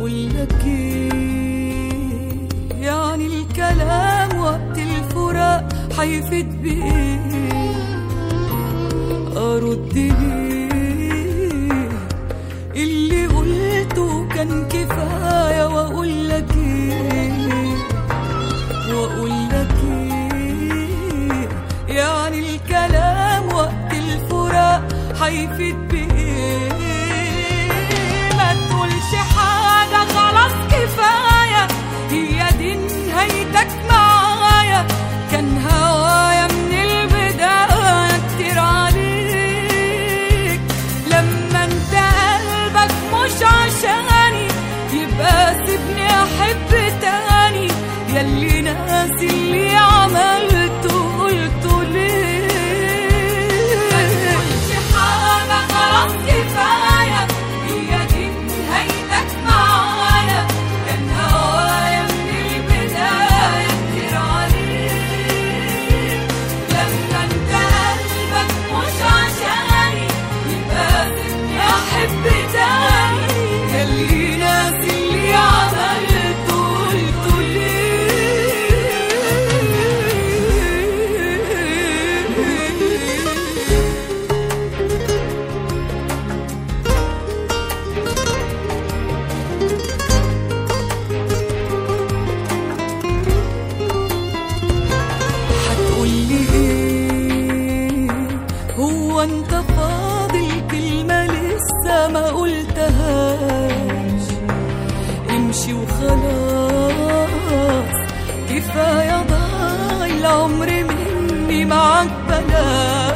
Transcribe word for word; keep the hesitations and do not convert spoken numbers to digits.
واقولك ايه يعني الكلام وقت الفراق حيفيد بايه؟ ارد ليه اللي قلته كان كفايه واقولك ايه واقولك ايه يعني الكلام وقت الفراق حيفيد بايه؟ ما تقولش حاجه خلاص كفايه، هي دي نهايتك معايا. كان هوايا من البدايه كتير عليك، لما انت قلبك مش عشاني يبقى سيبني احب تاني. ياللي ناسي اللي عملته قلته ليه؟ ما تقولش حاجه خلاص كفايه، هي دي نهايتك معايا. كان هوايا من البدايه كتير عليك، لما انت قلبك مش عشاني يبقى سيبني احب تاني. ياللي ناسي اللي عملته قلته ليه؟ هتقولي ايه؟ هو انت فاضل كلمة لسه ما قلتهاش؟ امشي وخلاص كفاية ضاع العمر مني معاك بلاش.